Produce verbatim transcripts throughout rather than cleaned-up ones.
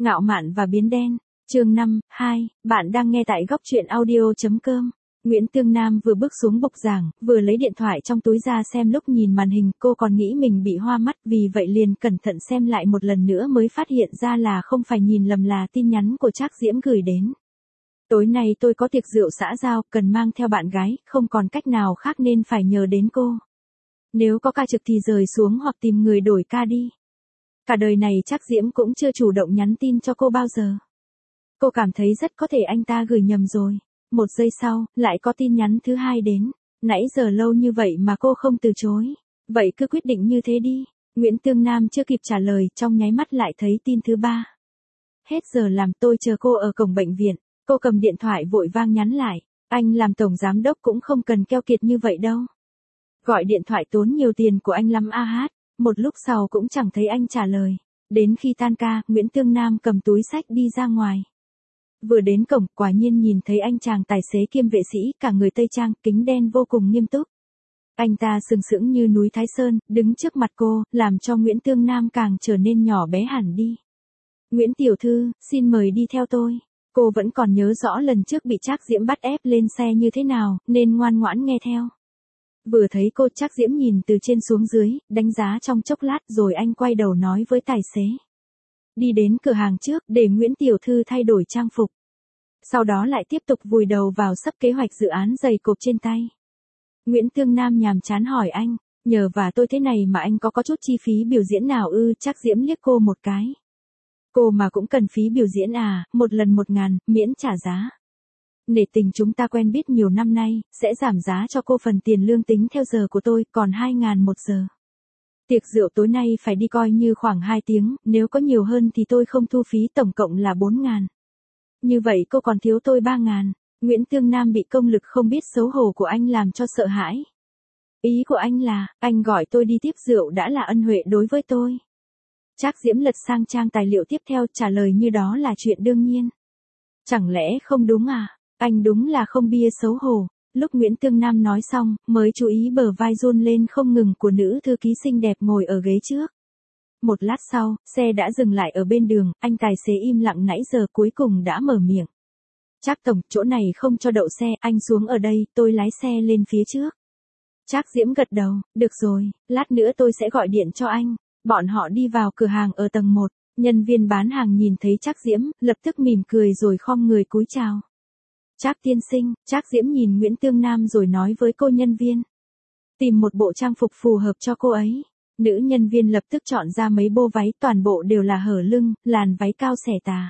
Ngạo mạn và biến đen. Chương năm, hai, bạn đang nghe tại góc truyện audio chấm com. Nguyễn Tương Nam vừa bước xuống bục giảng, vừa lấy điện thoại trong túi ra xem, lúc nhìn màn hình cô còn nghĩ mình bị hoa mắt, vì vậy liền cẩn thận xem lại một lần nữa mới phát hiện ra là không phải nhìn lầm là tin nhắn của Trác Diễm gửi đến. Tối nay tôi có tiệc rượu xã giao, cần mang theo bạn gái, không còn cách nào khác nên phải nhờ đến cô. Nếu có ca trực thì rời xuống hoặc tìm người đổi ca đi. Cả đời này Trác Diễm cũng chưa chủ động nhắn tin cho cô bao giờ. Cô cảm thấy rất có thể anh ta gửi nhầm rồi. Một giây sau, lại có tin nhắn thứ hai đến. Nãy giờ lâu như vậy mà cô không từ chối. Vậy cứ quyết định như thế đi. Nguyễn Tương Nam chưa kịp trả lời, trong nháy mắt lại thấy tin thứ ba. Hết giờ làm, tôi chờ cô ở cổng bệnh viện. Cô cầm điện thoại vội vang nhắn lại. Anh làm tổng giám đốc cũng không cần keo kiệt như vậy đâu. Gọi điện thoại tốn nhiều tiền của anh lắm a hát. Một lúc sau cũng chẳng thấy anh trả lời. Đến khi tan ca, Nguyễn Tương Nam cầm túi xách đi ra ngoài. Vừa đến cổng, quả nhiên nhìn thấy anh chàng tài xế kiêm vệ sĩ, cả người tây trang, kính đen vô cùng nghiêm túc. Anh ta sừng sững như núi Thái Sơn, đứng trước mặt cô, làm cho Nguyễn Tương Nam càng trở nên nhỏ bé hẳn đi. Nguyễn tiểu thư, xin mời đi theo tôi. Cô vẫn còn nhớ rõ lần trước bị Trác Diễm bắt ép lên xe như thế nào, nên ngoan ngoãn nghe theo. Vừa thấy cô, Trác Diễm nhìn từ trên xuống dưới, đánh giá trong chốc lát rồi anh quay đầu nói với tài xế. Đi đến cửa hàng trước, để Nguyễn tiểu thư thay đổi trang phục. Sau đó lại tiếp tục vùi đầu vào sắp kế hoạch dự án dày cộp trên tay. Nguyễn Tương Nam nhàm chán hỏi anh, nhờ và tôi thế này mà anh có có chút chi phí biểu diễn nào ư? Trác Diễm liếc cô một cái. Cô mà cũng cần phí biểu diễn à? Một lần một ngàn, miễn trả giá. Nể tình chúng ta quen biết nhiều năm nay, sẽ giảm giá cho cô phần tiền lương tính theo giờ của tôi, còn hai ngàn một giờ. Tiệc rượu tối nay phải đi coi như khoảng hai tiếng, nếu có nhiều hơn thì tôi không thu phí, tổng cộng là bốn ngàn. Như vậy cô còn thiếu tôi ba ngàn. Nguyễn Tương Nam bị công lực không biết xấu hổ của anh làm cho sợ hãi. Ý của anh là, anh gọi tôi đi tiếp rượu đã là ân huệ đối với tôi. Trác Diễm lật sang trang tài liệu tiếp theo, trả lời như đó là chuyện đương nhiên. Chẳng lẽ không đúng à? Anh đúng là không bia xấu hổ. Lúc Nguyễn Tương Nam nói xong, mới chú ý bờ vai run lên không ngừng của nữ thư ký xinh đẹp ngồi ở ghế trước. Một lát sau, xe đã dừng lại ở bên đường, anh tài xế im lặng nãy giờ cuối cùng đã mở miệng. Trác tổng, chỗ này không cho đậu xe, anh xuống ở đây, tôi lái xe lên phía trước. Trác Diễm gật đầu, được rồi, lát nữa tôi sẽ gọi điện cho anh. Bọn họ đi vào cửa hàng ở tầng một, nhân viên bán hàng nhìn thấy Trác Diễm, lập tức mỉm cười rồi khom người cúi chào. Trác tiên sinh. Trác Diễm nhìn Nguyễn Tương Nam rồi nói với cô nhân viên. Tìm một bộ trang phục phù hợp cho cô ấy. Nữ nhân viên lập tức chọn ra mấy bộ váy, toàn bộ đều là hở lưng, làn váy cao xẻ tà.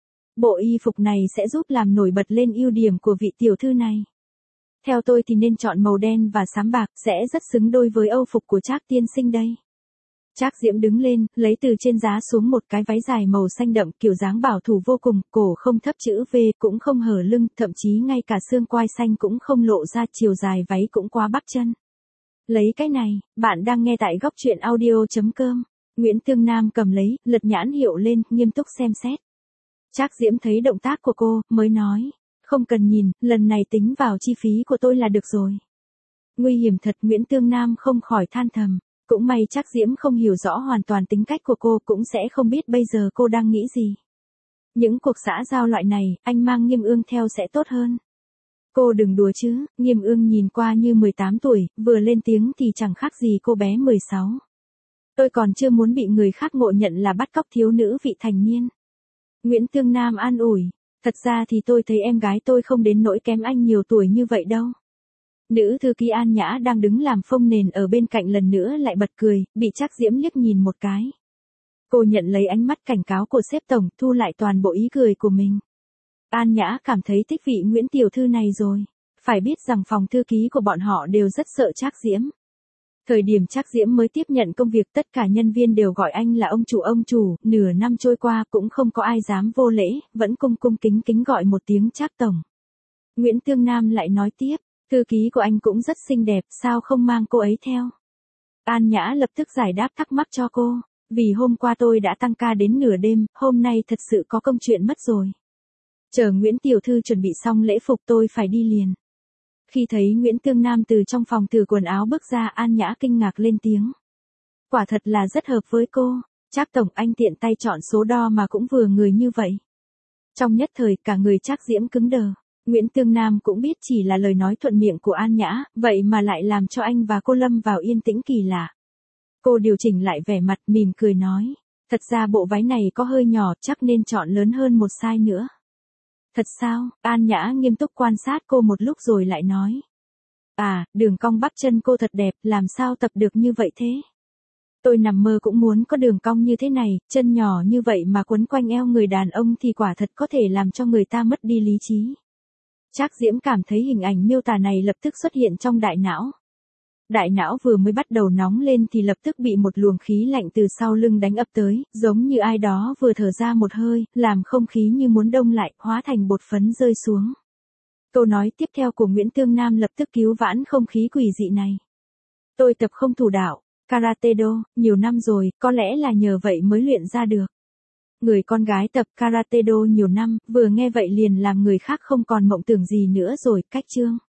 Bộ y phục này sẽ giúp làm nổi bật lên ưu điểm của vị tiểu thư này. Theo tôi thì nên chọn màu đen và xám bạc, sẽ rất xứng đôi với âu phục của Trác tiên sinh đây. Trác Diễm đứng lên, lấy từ trên giá xuống một cái váy dài màu xanh đậm, kiểu dáng bảo thủ vô cùng, cổ không thấp chữ V, cũng không hở lưng, thậm chí ngay cả xương quai xanh cũng không lộ ra, chiều dài váy cũng quá bắp chân. Lấy cái này. Bạn đang nghe tại góc truyện audio chấm com. Nguyễn Tương Nam cầm lấy, lật nhãn hiệu lên, nghiêm túc xem xét. Trác Diễm thấy động tác của cô, mới nói. Không cần nhìn, lần này tính vào chi phí của tôi là được rồi. Nguy hiểm thật. Nguyễn Tương Nam không khỏi than thầm. Cũng may Trác Diễm không hiểu rõ hoàn toàn tính cách của cô, cũng sẽ không biết bây giờ cô đang nghĩ gì. Những cuộc xã giao loại này, anh mang Nghiêm Ương theo sẽ tốt hơn. Cô đừng đùa chứ. Nghiêm Ương nhìn qua như mười tám tuổi, vừa lên tiếng thì chẳng khác gì cô bé mười sáu. Tôi còn chưa muốn bị người khác ngộ nhận là bắt cóc thiếu nữ vị thành niên. Nguyễn Tương Nam an ủi. Thật ra thì tôi thấy em gái tôi không đến nỗi kém anh nhiều tuổi như vậy đâu. Nữ thư ký An Nhã đang đứng làm phông nền ở bên cạnh lần nữa lại bật cười, bị Trác Diễm liếc nhìn một cái. Cô nhận lấy ánh mắt cảnh cáo của sếp tổng, thu lại toàn bộ ý cười của mình. An Nhã cảm thấy thích vị Nguyễn tiểu thư này rồi. Phải biết rằng phòng thư ký của bọn họ đều rất sợ Trác Diễm. Thời điểm Trác Diễm mới tiếp nhận công việc, tất cả nhân viên đều gọi anh là ông chủ ông chủ, nửa năm trôi qua cũng không có ai dám vô lễ, vẫn cung cung kính kính gọi một tiếng Trác tổng. Nguyễn Tương Nam lại nói tiếp. Thư ký của anh cũng rất xinh đẹp, sao không mang cô ấy theo? An Nhã lập tức giải đáp thắc mắc cho cô. Vì hôm qua tôi đã tăng ca đến nửa đêm, hôm nay thật sự có công chuyện mất rồi. Chờ Nguyễn tiểu thư chuẩn bị xong lễ phục tôi phải đi liền. Khi thấy Nguyễn Tương Nam từ trong phòng thử quần áo bước ra, An Nhã kinh ngạc lên tiếng. Quả thật là rất hợp với cô. Trác tổng, anh tiện tay chọn số đo mà cũng vừa người như vậy. Trong nhất thời cả người Trác Diễm cứng đờ. Nguyễn Tương Nam cũng biết chỉ là lời nói thuận miệng của An Nhã, vậy mà lại làm cho anh và cô lâm vào yên tĩnh kỳ lạ. Cô điều chỉnh lại vẻ mặt mỉm cười nói. Thật ra bộ váy này có hơi nhỏ, chắc nên chọn lớn hơn một size nữa. Thật sao? An Nhã nghiêm túc quan sát cô một lúc rồi lại nói. À, đường cong bắp chân cô thật đẹp, làm sao tập được như vậy thế? Tôi nằm mơ cũng muốn có đường cong như thế này, chân nhỏ như vậy mà quấn quanh eo người đàn ông thì quả thật có thể làm cho người ta mất đi lý trí. Trác Diễm cảm thấy hình ảnh miêu tả này lập tức xuất hiện trong đại não. Đại não vừa mới bắt đầu nóng lên thì lập tức bị một luồng khí lạnh từ sau lưng đánh ập tới, giống như ai đó vừa thở ra một hơi, làm không khí như muốn đông lại, hóa thành bột phấn rơi xuống. Câu nói tiếp theo của Nguyễn Tương Nam lập tức cứu vãn không khí quỷ dị này. Tôi tập không thủ đạo, Karate Do, nhiều năm rồi, có lẽ là nhờ vậy mới luyện ra được. Người con gái tập Karate Do nhiều năm, vừa nghe vậy liền làm người khác không còn mộng tưởng gì nữa rồi, cách chương.